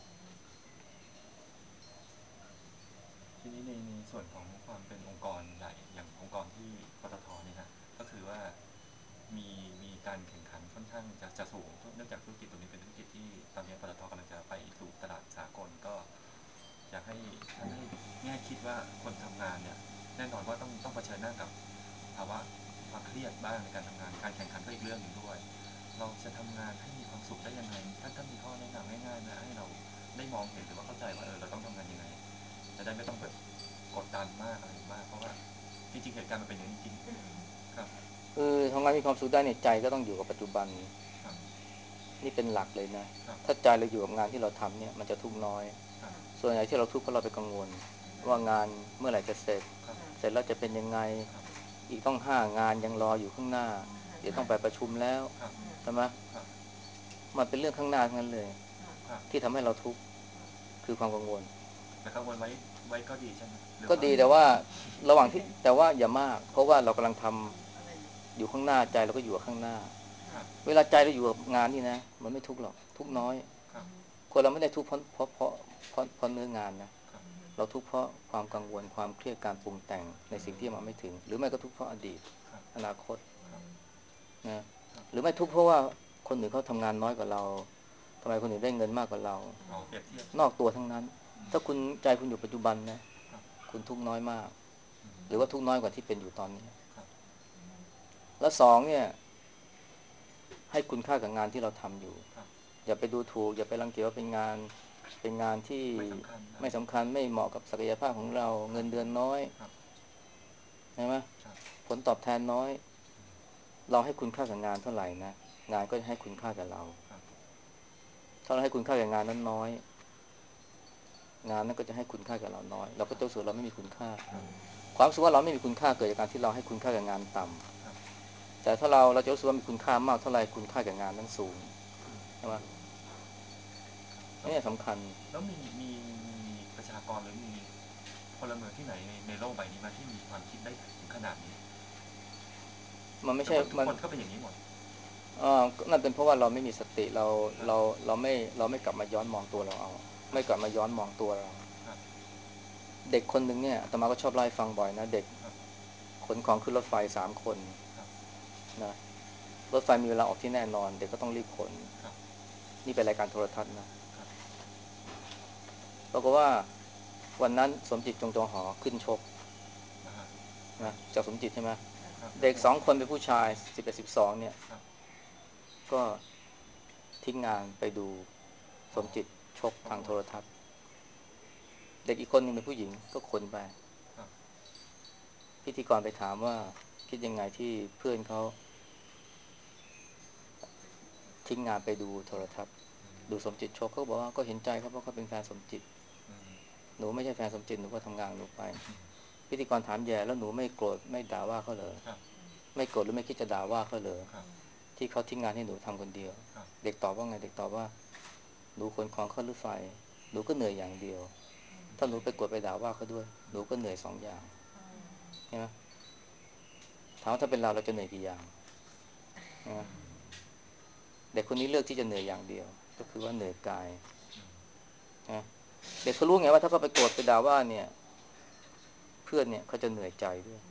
ทีนี้ในส่วนของความเป็นองค์กรใหญ่อย่างองค์กรที่ปตทเนี่ยฮะก็คือว่ามีมีการแข่งขันค่อนข้างจะสูงเนื่องจากธุรกิจตรงนี้เป็นธุรกิจที่ตอนนี้ปตทกำลังจะไปสู่ตลาดสากลก็อยากให้ท่านให้แง่คิดว่าคนทำงานเนี่ยแน่นอนว่าต้องเผชิญหน้ากับภาวะความเครียดบ้างในการทำงานการแข่งขันก็อีกเรื่องหนึ่งด้วยเราจะทำงานให้มีความสุขได้ยังไงท่านมีข้อแนะนำง่ายๆนะให้เราได้มองเห็นหรือว่าเข้าใจว่าเราต้องทำงานยังไง จะได้ไม่ต้องแบบกดดันมากอะไรมากเพราะว่าจริงๆเหตุการณ์มันเป็นอย่างนี้จริงๆครับคือทำงานมีความสุขได้ในใจก็ต้องอยู่กับปัจจุบันครับนี่เป็นหลักเลยนะครับถ้าใจเราอยู่กับงานที่เราทำเนี่ยมันจะทุกข์น้อยครับส่วนใหญ่ที่เราทุกข์เพราะเราไปกังวลว่างานเมื่อไหร่จะเสร็จครับเสร็จแล้วจะเป็นยังไงครับอีกต้อง5 งานยังรออยู่ข้างหน้าเดี๋ยวต้องไปประชุมแล้วครับใช่ไหมครับมันเป็นเรื่องข้างหน้าทั้งนั้นเลยครับที่ทำให้เราทุกข์คือความกังวลแต่กังวลไว้ก็ดีใช่ไหมหรือก็ว่าดีแต่ว่าระหว่างที่แต่ว่าอย่ามากเพราะว่าเรากำลังทำอยู่ข้างหน้าใจเราก็อยู่กับข้างหน้าครับเวลาใจเราอยู่กับงานนี่นะมันไม่ทุกข์หรอกทุกข์น้อยครับคนเราไม่ได้ทุกข์เพราะเนื้องานนะครับเราทุกข์เพราะความกังวลความเครียดการปรุงแต่งในสิ่งที่มาไม่ถึงหรือไม่ก็ทุกข์เพราะอดีตครับอนาคตครับนะครับหรือไม่ทุกข์เพราะว่าคนอื่นเขาทำงานน้อยกว่าเราทำไมคนอื่นได้เงินมากกว่าเราอ๋อเปรียบเทียบนอกตัวทั้งนั้นถ้าคุณใจคุณอยู่ปัจจุบันนะครับคุณทุกข์น้อยมากอืมหรือว่าทุกข์น้อยกว่าที่เป็นอยู่ตอนนี้ครับแล้วสองเนี่ยให้คุณค่ากับงานที่เราทำอยู่ครับอย่าไปดูถูกอย่าไปรังเกียจว่าเป็นงานที่ไม่สำคัญอะไรไม่สำคัญไม่เหมาะกับศักยภาพของเราครับเงินเดือนน้อยครับใช่ไหมครับผลตอบแทนน้อยอืมเราให้คุณค่ากับงานเท่าไหร่นะงานก็จะให้คุณค่ากับเราครับถ้าเราให้คุณค่ากับงานนั้นน้อยงานนั้นก็จะให้คุณค่ากับเราน้อยเราก็ครับจะรู้สึกเราไม่มีคุณค่าครับความรู้สึกว่าเราไม่มีคุณค่าเกิดจากการที่เราให้คุณค่ากับงานต่ครับำแต่ถ้าเราจะรู้สึกว่ามีคุณค่ามากเท่าไหร่คุณค่ากับงานนั้นสูงอืมใช่ไหมครับแล้วนี่สำคัญแล้วมีประชากรหรือมีพลเมืองที่ไหนในโลกใบนี้มาที่มีความคิดได้ถึงขนาดนี้มันไม่แต่ใช่มันว่าทุกคนก็เป็นอย่างนี้หมดนั่นเป็นเพราะว่าเราไม่มีสติเราครับเราเราไม่กลับมาย้อนมองตัวเราเอาครับไม่กลับมาย้อนมองตัวเราครับเด็กคนหนึ่งเนี่ยอาตมาก็ชอบเล่าให้ฟังบ่อยนะเด็กครับขนของขึ้นรถไฟ3 คนครับนะรถไฟมีเวลาออกที่แน่นอนเด็กก็ต้องรีบขนครับนี่เป็นรายการโทรทัศน์นะครับปรากฏว่าวันนั้นสมจิตจงจอหอขึ้นชกนะฮะครันะบจากสมจิตใช่ไหมครับนัเด็กกมวย 2 คนเป็นผู้ชาย11 12เนี่ยครับก็ทิ้งงานไปดูสอ๋อมจิตชกทางนักมวยโทรทัศน์เด็กอีกคนหนึ่งเป็นผู้หญิงก็ขนไปครับพิธีกรไปถามว่าคิดยังไงที่เพื่อนเขาทิ้งงานไปดูโทรทัศน์อืมดูสมจิตชกเขาบอกว่าก็เห็นใจครับเพราะเขาเป็นแฟนสมจิตอืมหนูไม่ใช่แฟนสมจิตหนูก็ทำงานหนูไปอืมพิธีกรถามแย่แล้วหนูไม่โกรธไม่ด่าว่าเขาเหรอครับไม่โกรธหรือไม่คิดจะด่าว่าเขาเหรอครับที่เขาทิ้งงานให้หนูทำคนเดียวครับเด็กตอบว่าไงเด็กตอบว่าหนูขนของเข้าหรือไฟหนูก็เหนื่อยอย่างเดียวถ้าหนูไปกดไปด่าว่าเขาด้วยหนูก็เหนื่อยสองอย่างใช่ไหมถามว่าถ้าเป็นเราจะเหนื่อยกี่อย่างใช่ไหมเด็กคนนี้เลือกที่จะเหนื่อยอย่างเดียวก็คือว่าเหนื่อยกายนะเด็กเขารู้ไงว่าถ้าเขาไปโกรธไปด่าว่าเนี่ยเพื่อนเนี่ยเขาจะเหนื่อยใจด้วย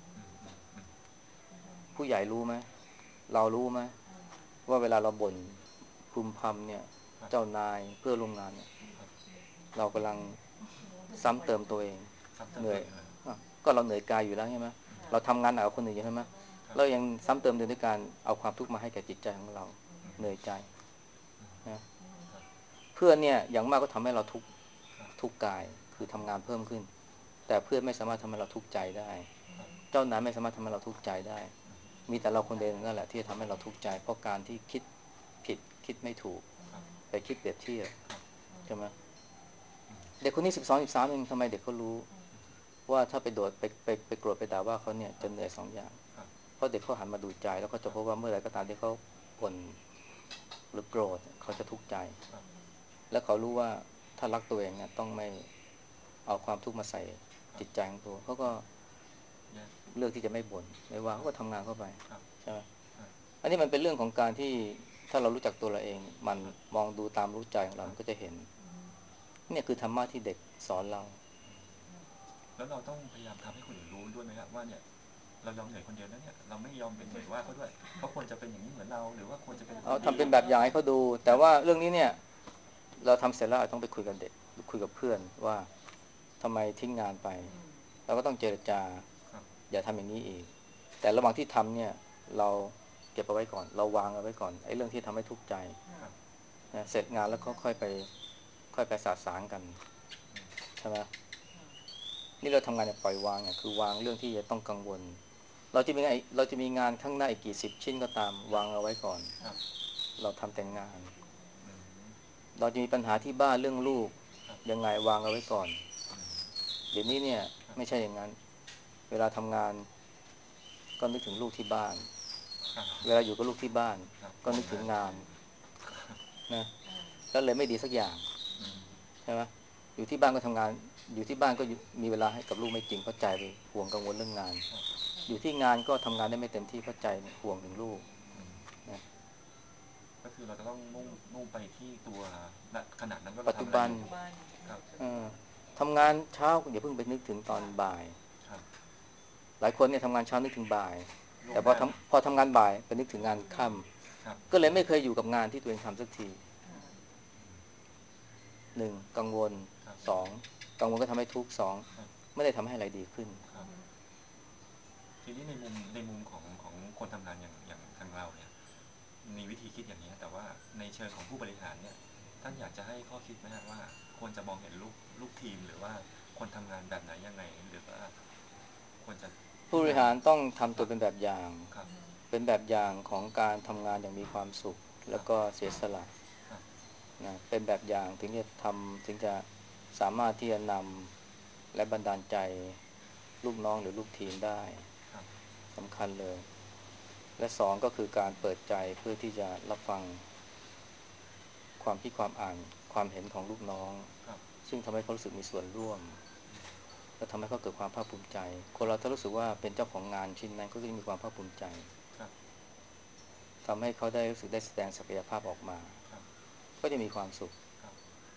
ผู้ใหญ่รู้ไหมเรารู้ไหมว่าเวลาเราบ่นพึมพำเนี่ยเจ้านายเพื่อนร่วมงานเนี่ยเรากำลังซ้ำเติมตัวเองซ้ำเติมเหนื่อยตัวเองเลยก็เราเหนื่อยกายอยู่แล้วใช่ไหมเราทำงานหนักกว่าคนอื่นอยู่ใช่ไหมเรายังซ้ำเติมด้วยการเอาความทุกข์มาให้แก่จิตใจของเราเหนื่อยใจนะเพื่อนเนี่ยอย่างมากก็ทำให้เราทุกข์กายคือทำงานเพิ่มขึ้นแต่เพื่อนไม่สามารถทำให้เราทุกข์ใจได้เจ้านายไม่สามารถทำให้เราทุกข์ใจได้มีแต่เราคนเดียวนั่นแหละที่จะทำให้เราทุกข์ใจเพราะการที่คิดผิดคิดไม่ถูกไปคิดเปรียบเทียบใช่ไหมเด็กคนนี้12 13เองทำไมเด็กเขารู้ว่าถ้าไปโดดไปโกรธไปด่าว่าเขาเนี่ยจะเหนื่อย2 อย่างเพราะเด็กเขาหันมาดูใจแล้วก็จะพบว่าเมื่อไรก็ตามที่เขาบ่นหรือโกรธเขาจะทุกข์ใจและเขารู้ว่าถ้ารักตัวเองเนี่ยต้องไม่เอาความทุกข์มาใส่จิตใจของตัวเขาก็เลือกที่จะไม่บ่นไม่ว่าเขาก็ทำงานเข้าไปใช่ไหมอันนี้มันเป็นเรื่องของการที่ถ้าเรารู้จักตัวเราเองมันมองดูตามรู้ใจของเราก็จะเห็นเนี่ยคือธรรมะที่เด็กสอนเราแล้วเราต้องพยายามทำให้คนอื่นรู้ด้วยไหมครับว่าเนี่ยเรายอมเหนื่อยคนเดียวนะเนี่ยเราไม่ยอมเป็นเหนื่อยว่าเขาด้วยเขาควรจะเป็นอย่างนี้เหมือนเราหรือว่าควรจะเป็นคนเอาดีทำเป็นแบบอย่างให้เขาดูแต่ว่าเรื่องนี้เนี่ยเราทำเสร็จแล้วต้องไปคุยกับเด็กคุยกับเพื่อนว่าทำไมทิ้งงานไปเราก็ต้องเจรจาอย่าทำอย่างนี้อีกแต่ระหว่างที่ทำเนี่ยเราเก็บเอาไว้ก่อนเราวางเอาไว้ก่อนไอ้เรื่องที่ทำให้ทุกข์ใจนะเสร็จงานแล้วก็ค่อยไปสะสางกันใช่ไหมนี่เราทำงานอย่างปล่อยวางเนี่ยคือวางเรื่องที่จะต้องกังวลเราจะมีงานข้างหน้าอีกกี่10 ชิ้นก็ตามวางเอาไว้ก่อนเราทำแต่งงานเราจะมีปัญหาที่บ้านเรื่องลูกยังไงวางเอาไว้ก่อนเดี๋ยวนี้เนี่ยไม่ใช่อย่างนั้นเวลาทำงานก็นึกถึงลูกที่บ้านเวลาอยู่กับลูกที่บ้านก็นึกถึงงานนะแล้วเลยไม่ดีสักอย่างใช่ไหมอยู่ที่บ้านก็ทำงานอยู่ที่บ้านก็มีเวลาให้กับลูกไม่จริงเพราะใจไปห่วงกังวลเรื่องงานอยู่ที่งานก็ทำงานได้ไม่เต็มที่เพราะใจห่วงถึงลูกนะก็คือเราจะต้องมุ่งไปที่ตัวขณะนั้นว่าเราปัจจุบันทำอะไรอยู่ครับเออทำงานเช้าอย่าเพิ่งไปนึกถึงตอนบ่ายครับหลายคนเนี่ยทำงานเช้านึกถึงบ่ายล่วแต่งหน้าพอทำงานบ่ายไปนึกถึงงานค่ครับำก็เลยไม่เคยอยู่กับงานที่ตัวเองทำสักทีหนึ่งกังวลครับสองกังวลก็ทำให้ทุกข์สองครับไม่ได้ทำให้อะไรดีขึ้นครับทีนี้ในมุมของคนทำงานอย่างทางเราเนี่ยมีวิธีคิดอย่างนี้แต่ว่าในเชิงของผู้บริหารเนี่ยท่านอยากจะให้ข้อคิดไหมครับว่าควรจะมองเห็นลูกทีมหรือว่าคนทำงานแบบไหนยังไงหรือว่าควรจะผู้บริพิจารณาหารต้องทำครับตัวเป็นแบบอย่างครับเป็นแบบอย่างของการทำงานอย่างมีความสุขครับแล้วก็เสียสละครับนะเป็นแบบอย่างถึงจะสามารถที่จะนำและบันดาลใจลูกน้องหรือลูกทีมได้ครับสำคัญเลยและสองก็คือการเปิดใจเพื่อที่จะรับฟังความคิดความอ่านความเห็นของลูกน้องครับซึ่งทำให้เขารู้สึกมีส่วนร่วมและทำให้เขาเกิดความภาคภูมิใจคนเราถ้ารู้สึกว่าเป็นเจ้าของงานชิ้นนั้นก็จะมีความภาคภูมิใจครับทำให้เขาได้รู้สึกได้แสดงศักยภาพออกมาครับก็จะมีความสุขครับ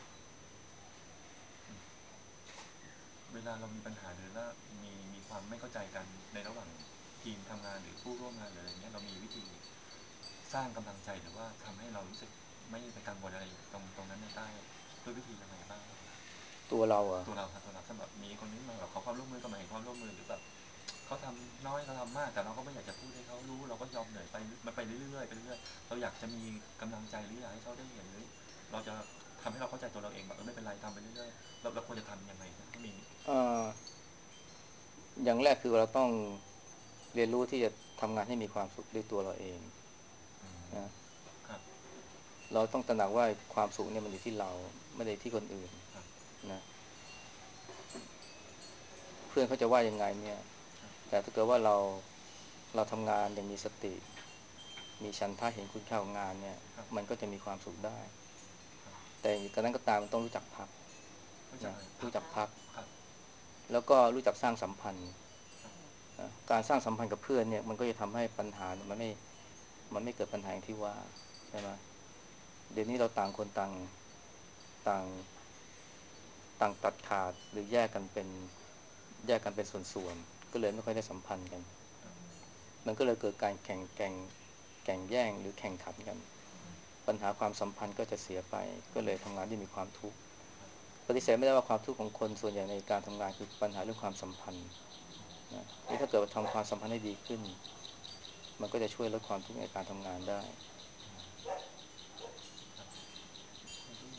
เวลาเรามีปัญหาหรือว่ามีความไม่เข้าใจกันในระหว่างทีมทำงานหรือผู้ร่วมงานหรืออะไรเงี้ยเรามีวิธีสร้างกำลังใจหรือว่าทำให้เรารู้สึกไม่ไปกังวลอะไรตรงนั้นได้ด้วยวิธียังไงบ้างตัวเราเหรอตัวเราสำหรับมีคนนี้มาแบบขอความร่วมมือก็มาให้ความร่วมมือหรือแบบเขาทำน้อยเราทำมากแต่เราก็ไม่อยากจะพูดให้เขารู้เราก็ยอมเหนื่อยไปมันไปเรื่อยๆไปเรื่อยๆเราอยากจะมีกำลังใจหรืออยากให้เขาได้เห็นหรือเราจะทำให้เราเข้าใจตัวเราเองแบบไม่เป็นไรทำไปเรื่อยๆเราควรจะทำยังไงให้มีเอ่ออย่างแรกคือเราต้องเรียนรู้ที่จะทำงานให้มีความสุขด้วยตัวเราเองอืมนะครับเราต้องตระหนักว่าความสุขเนี่ยมันอยู่ที่เราไม่ได้ที่คนอื่นครับนะเพื่อนเขาจะว่ายังไงเนี่ยครับแต่ถ้าเกิดว่าเราทำงานอย่างมีสติมีฉันทะเห็นคุณค่าของงานเนี่ยครับมันก็จะมีความสุขได้ครับแต่กระนั้นก็ตามมันต้องรู้จักพักรู้จักนะอะไรพักรู้จักพักครับแล้วก็รู้จักสร้างสัมพันธ์ครับนะการสร้างสัมพันธ์กับเพื่อนเนี่ยมันก็จะทำให้ปัญหาเนี่ยมันไม่เกิดปัญหาอย่างที่ว่าใช่ไหมเดี๋ยวนี้เราต่างคนต่างต่างตัดขาดหรือแยกกันเป็นส่วนๆก็เลยไม่ค่อยได้สัมพันธ์กันมันก็เลยเกิดการแข่งแย่งหรือแข่งขันกันปัญหาความสัมพันธ์ก็จะเสียไปก็เลยทำงานที่มีความทุกข์ปฏิเสธไม่ได้ว่าความทุกข์ของคนส่วนใหญ่ในการทำงานคือปัญหาเรื่องความสัมพันธ์นะนี่ถ้าเกิดว่าทำความสัมพันธ์ให้ดีขึ้นมันก็จะช่วยลดความทุกข์ในการทำงานได้ครับคนที่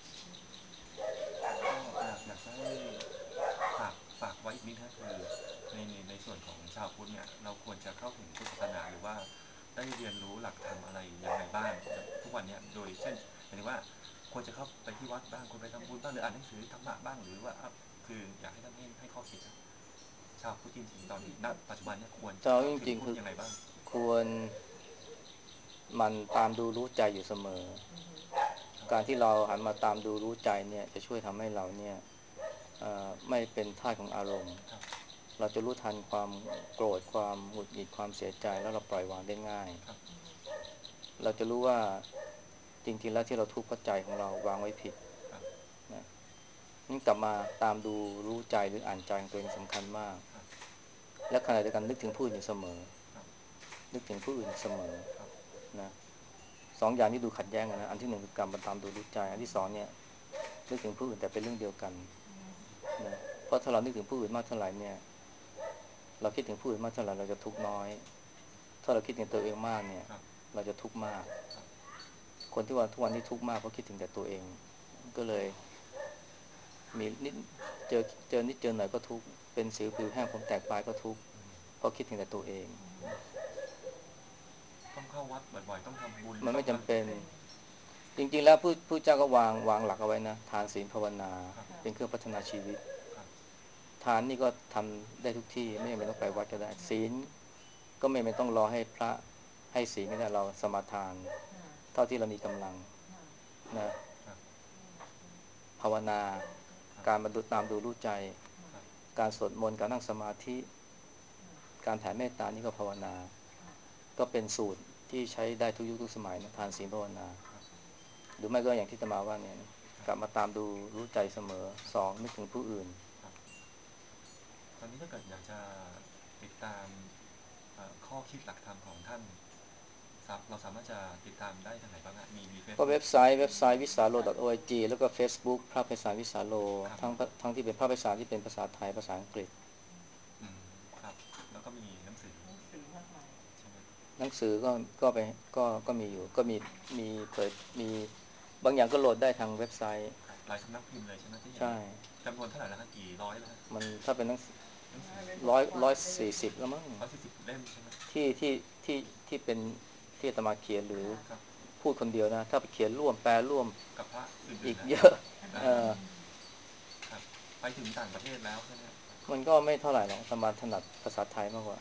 ก็อยากจะให้ฝากไว้อีกนิดนะคือในส่วนของชาวพุทธเนี่ยเราควรจะเข้าถึงพุทธศาสนาหรือว่าได้เรียนรู้หลักธรรมอะไรยังไงบ้างทุกวันนี้โดยเช่นหมายถึงว่าควรจะเข้าไปที่วัดบ้างควรไปทำบุญบ้างหรืออ่านหนังสือธรรมะบ้างหรือว่าคืออยากให้ท่านให้ข้อคิดนะชาวพุทธจริงๆตอนนี้ณปัจจุบันเนี่ยควรจะแต่เข้าถึงพุทจริงๆคือธยังไงบ้างควรมันตามดูรู้ใจอยู่เสมอครับการที่เราหันมาตามดูรู้ใจเนี่ยจะช่วยทำให้เราเนี่ยไม่เป็นทาสของอารมณ์ครับเราจะรู้ทันความโกรธความหงุดหงิดความเสียใจแล้วเราปล่อยวางได้ง่ายครับเราจะรู้ว่าจริงๆแล้วที่เราทุกข์เพราะใจของเราวางไว้ผิดครับนะนี่กลับมาตามดูรู้ใจหรืออ่านใจของตัวเองสำคัญมากครับและขณะเดียวกันนึกถึงผู้อื่นอยู่เสมอครับนึกถึงผู้อื่นเสมอครับนะสองอย่างนี้ดูขัดแย้งกันนะอันที่หนึ่งคือกรรมมาตามดูรู้ใจอันที่สองเนี่ยนึกถึงผู้อื่นแต่เป็นเรื่องเดียวกันนะเพราะถ้าเรานึกถึงผู้อื่นมากเท่าไหร่เนี่ยเราคิดถึงผู้อื่นมากเท่าไหร่เราจะทุกข์น้อยถ้าเราคิดถึงตัวเองมากเนี่ยครับเราจะทุกข์มากครับคนที่ว่าทุกวันนี้ทุกข์มากเพราะคิดถึงแต่ตัวเองก็เลยมีนิดเจอนิดเจอหน่อยก็ทุกข์เป็นสิวผิวแห้งผมแตกปลายก็ทุกข์เพราะคิดถึงแต่ตัวเองต้องเข้าวัดบ่อยๆต้องทำบุญมันต้องอะไรไม่จำเป็นจริงๆแล้วผู้เจ้าก็วางหลักเอาไว้นะทานศีลภาวนาครับเป็นเครื่องพัฒนาชีวิตครับทานนี่ก็ทำได้ทุกที่ไม่จำเป็นต้องไปวัดก็ได้ศีลก็ไม่ต้องรอให้พระให้ศีลก็ได้เราสมาทานเท่าที่เรามีกำลังนะครับภาวนาครับการมาดูตามดูรู้ใจครับการสวดมนต์การนั่งสมาธิการแผ่เมตตานี่ก็ภาวนาก็เป็นสูตรที่ใช้ได้ทุกยุคทุกสมัยนะทานศีลภาวนาครับหรือไม่ก็อย่างที่อาตมาว่าเนี่ยนะครับกลับมาตามดูรู้ใจเสมอสองนึกถึงผู้อื่นครับตอนนี้ถ้าเกิดอยากจะติดตามข้อคิดหลักธรรมของท่านเราสามารถจะติดตามได้ทางไหนบ้างฮะมีเฟซก็บุ๊กเว็บไซต์วิสาโล .org แล้วก็ Facebook พระไพศาลวิสาโลครับทั้งที่เป็นพระไพศาลที่เป็นภาษาไทยภาษาอังกฤษอืมครับแล้วก็มีหนังสือใช่ไหมหนังสือก็ไปก็มีอยู่ก็มีเผยมีบางอย่างก็โหลดได้ทางเว็บไซต์ครับหลายสำนักพิมพ์เลยใช่ไหมที่เห็นใช่จำนวนเท่าไหร่แล้วฮะกี่ร้อยแล้วฮะมันถ้าเป็นหนังสือหนังสือ 140แล้วมั้ง 140เล่มใช่ไหมที่ที่ที่ที่เป็นที่อาตมาเขียนหรือครับพูดคนเดียวนะถ้าไปเขียนร่วมแปลร่วมกับพระอื่นๆนะอีกเยอะอ่าเออครับไปถึงต่างประเทศแล้วใช่ไหมครับมันก็ไม่เท่าไหร่หรอกอาตมาถนัดภาษาไทยมากกว่า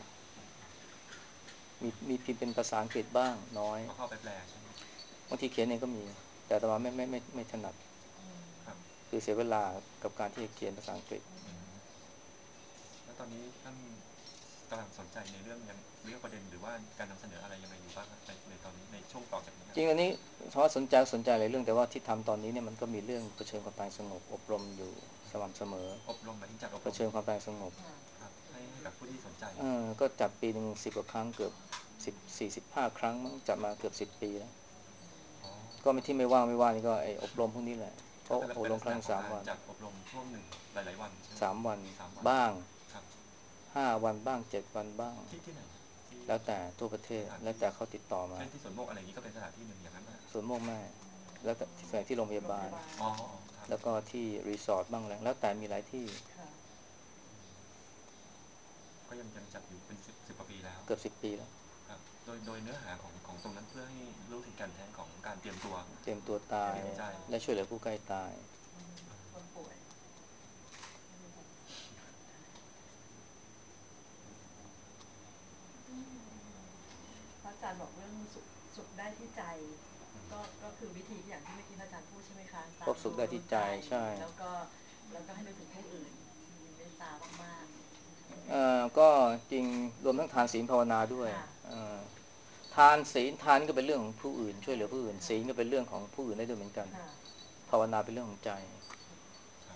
มีพิมพ์เป็นภาษาอังกฤษบ้างน้อยก็เข้าไปแปลใช่ไหมบางทีเขียนเองก็มีแต่อาตมาไม่ถนัดครับคือเสียเวลากับการที่จะเขียนภาษาอังกฤษอืมแล้วตอนนี้ท่านกำลังสนใจในเรื่องยังเรื่องประเด็นหรือว่าการนำเสนออะไรยังไงอยู่บ้างครับในตอนนี้ในช่วงต่อจากนี้ครับจริงอันนี้เพราะว่าสนใจหลายเรื่องแต่ว่าที่ทำตอนนี้เนี่ยมันก็มีเรื่องเผชิญความตายสงบอบรมอยู่สม่ำเสมออบรมหมายถึงจัดอบรมเผชิญความตายสงบครับให้กับผู้ที่สนใจก็จัดปีหนึ่ง10 กว่าครั้งเกือบ45 ครั้งมั้งจัดมาเกือบ10 ปีแล้วอ๋อก็ครับไม่ที่ไม่ว่างนี่ก็ไออบรมพวกนี้แหละเพก็ราะอบเป็นลักษรมครั้งหนึ่งณะของการสามวันจัดอบรมช่วงหนึ่งหลายๆวันใช่ไหม 3 วัน 3 วันบ้างครับ 5 วันบ้าง7 วันบ้างที่ไหนครับที่แล้วแต่ทั่วประเทศสถานที่แล้วแต่เขาติดต่อมาเช่นที่สวนโมกอะไรอย่างนี้ก็เป็นสถานที่หนึ่งอย่างนั้นนะส่วนโมกไม่แล้วแต่ที่ส่วนที่โรงพยาบาลอ๋อครับแล้วก็ที่รีสอร์ทบ้างแล้วแต่มีหลายที่ก็ยังจัดอยู่เป็นสิบกว่าปีแล้วเกือบ10 ปีแล้วครับโดยเนื้อหาของตรงนั้นเพื่อให้รู้ถึงการแท้งของการเตรียมตัวเตรียมตัวตายเตรียมใจและช่วยเหลือผู้ใกล้ตายพระอาจารย์บอกเรื่องสุขได้ที่ใจก็คือวิธีอย่างที่เมื่อกี้พระอาจารย์พูดใช่ไหมคะพบสุขตามดูได้ที่ใจรู้ใจใช่แล้วก็แล้วก็ให้นึกถึงผู้อื่นมีเมตตามากก็จริงรวมทั้งทานศีลภาวนาด้วยๆค่ะทานศีลทานก็เป็นเรื่องของผู้อื่นช่วยเหลือผู้อื่นศีลก็เป็นเรื่องของผู้อื่นได้ด้วยเหมือนกันค่ะภาวนาเป็นเรื่องของใจครับ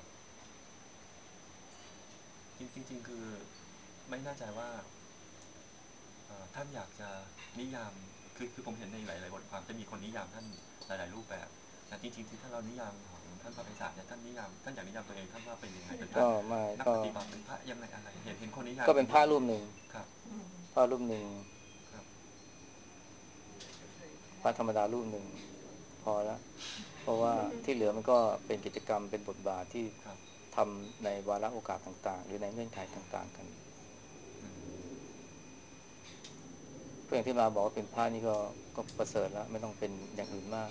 จริงๆคือไม่แน่ใจว่าท่านอยากจะนิยามคือผมเห็นในหลายๆบทความจะมีคนนิยามท่านหลายๆรูปแบบแต่จริงๆที่ถ้าเรานิยามของท่านพระไพศาลเนี่ยท่านนิยามท่านอยากนิยามตัวเองท่านว่าเป็นยังไงเป็นพระก็ไม่นักก็ปฏิบัติเป็นพระยังไงอะไรเห็นคนนิยามก็เป็นพระรูปหนึ่งครับพระรูปหนึ่งครับพระธรรมดารูปหนึ่งพอแล้วเพราะว่าที่เหลือมันก็เป็นกิจกรรมเป็นบทบาทที่ครับทำในวาระโอกาสต่างๆหรือในเงื่อนไขต่างๆกันอืมเพื่อนที่มาบอกว่าเป็นพระนี่ก็ประเสริฐแล้วไม่ต้องเป็นอย่างอื่นมาก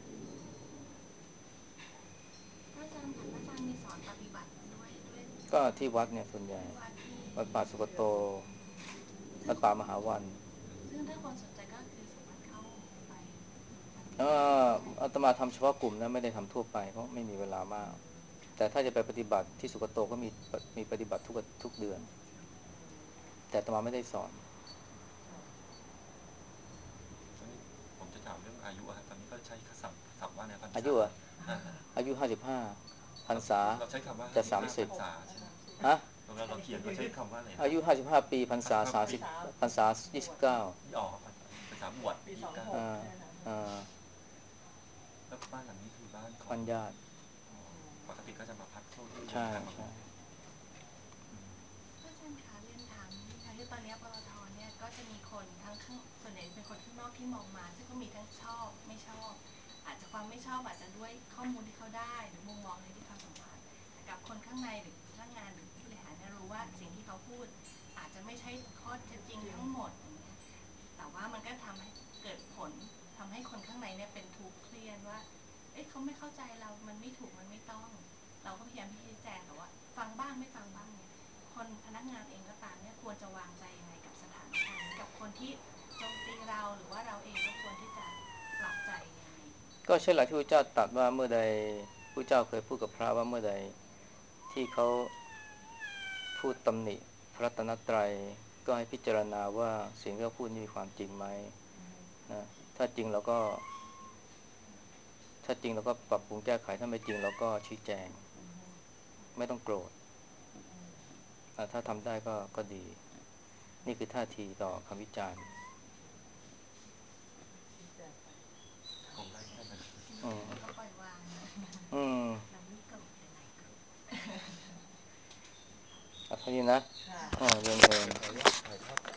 พระอาจารย์ค่ะพระอาจารย์มีสอนปฏิบัติด้วยก็ที่วัดเนี่ยส่วนใหญ่ที่วัดที่วัดป่าสุกโตซึ่งวัดป่ามหาวันซึ่งถ้าคนสนใจก็คือสามารถเข้าไปปฏิเอ่บัติอาตมาทำเฉพาะกลุ่มนะไม่ได้ทำทั่วไปเพราะไม่มีเวลามากแต่ถ้าจะไปปฏิบัติที่สุกโตก็มีปฏิบัติทุกเดือนแต่อาตมาไม่ได้สอนตอนนี้ผมจะถามเรื่องอายุตอนนี้ก็ใช้ศัพท์ว่าในพรรษาอายุอ่ะอายุ55พรรษาเราใช้คำว่าจะ 55พร 30 รษาใช่ไหมฮะเราเขียนเราใช้คำว่าอะไรอายุ55ปีพรรษา30พรรษา29 อ๋อภาษาบวชปี 29 อ่า 26เนี่ยนะอ่าแล้วบ้านหลังนี้คือบ้านของบ้านญาติปกติก็จะมาพักช่วงที่เดินใช่ทางมาใช่พระอาจารย์คะเรียนถามนิดนึงค่ะคือตอนนี้ปตทเนี่ยก็จะมีคนทั้งข้างส่วนใหญ่เป็นคนข้างนอกที่มองมาซึ่งก็มีทั้งชอบไม่ชอบอาจจะความไม่ชอบอาจจะด้วยข้อมูลที่เขาได้หรือมุมมองในที่เขาสัมผัสแต่กับคนข้างในหรือพนักงานหรือผู้บริหารเนี่ยรู้ว่าสิ่งที่เขาพูดอาจจะไม่ใช่ข้อเท็จจริงทั้งหมดอย่างเงี้ยแต่ว่ามันก็ทำให้เกิดผลทำให้คนข้างในเนี่ยเป็นทุกข์เครียดว่าเอ๊ะเขาไม่เข้าใจเรามันไม่ถูกมันไม่ต้องเราก็พยายามที่จะแจงแต่ว่าฟังบ้างไม่ฟังบ้างเนี่ยคนพนักงานเองก็ตามเนี่ยควรจะวางใจยังไงกับสถานการณ์นี้กับคนที่โจมตีเราหรือว่าเราเองก็ควรที่จะปรับใจยังไงก็ใช่หลักที่พระเจ้าตรัสว่าเมื่อใดพระเจ้าเคยพูดกับพระว่าเมื่อใดที่เขาพูดตำหนิพระรัตนตรัยก็ให้พิจารณาว่าสิ่งที่เขาพูดนี่มีความจริงไหมนะถ้าจริงเราก็ปรับปรุงแก้ไขถ้าไม่จริงเราก็ชี้แจงไม่ต้องโกรธถ้าทำได้ก็ดีนี่คือท่าทีต่อคำวิจารณ์คงได้แค่นั้นอืมก็ปล่อยวางอืมเราไม่โกรธแต่นายโกรธเอาเท่านี้นะค่ะอ๋อเรียนเชิญขออนุญาตถ่ายภาพ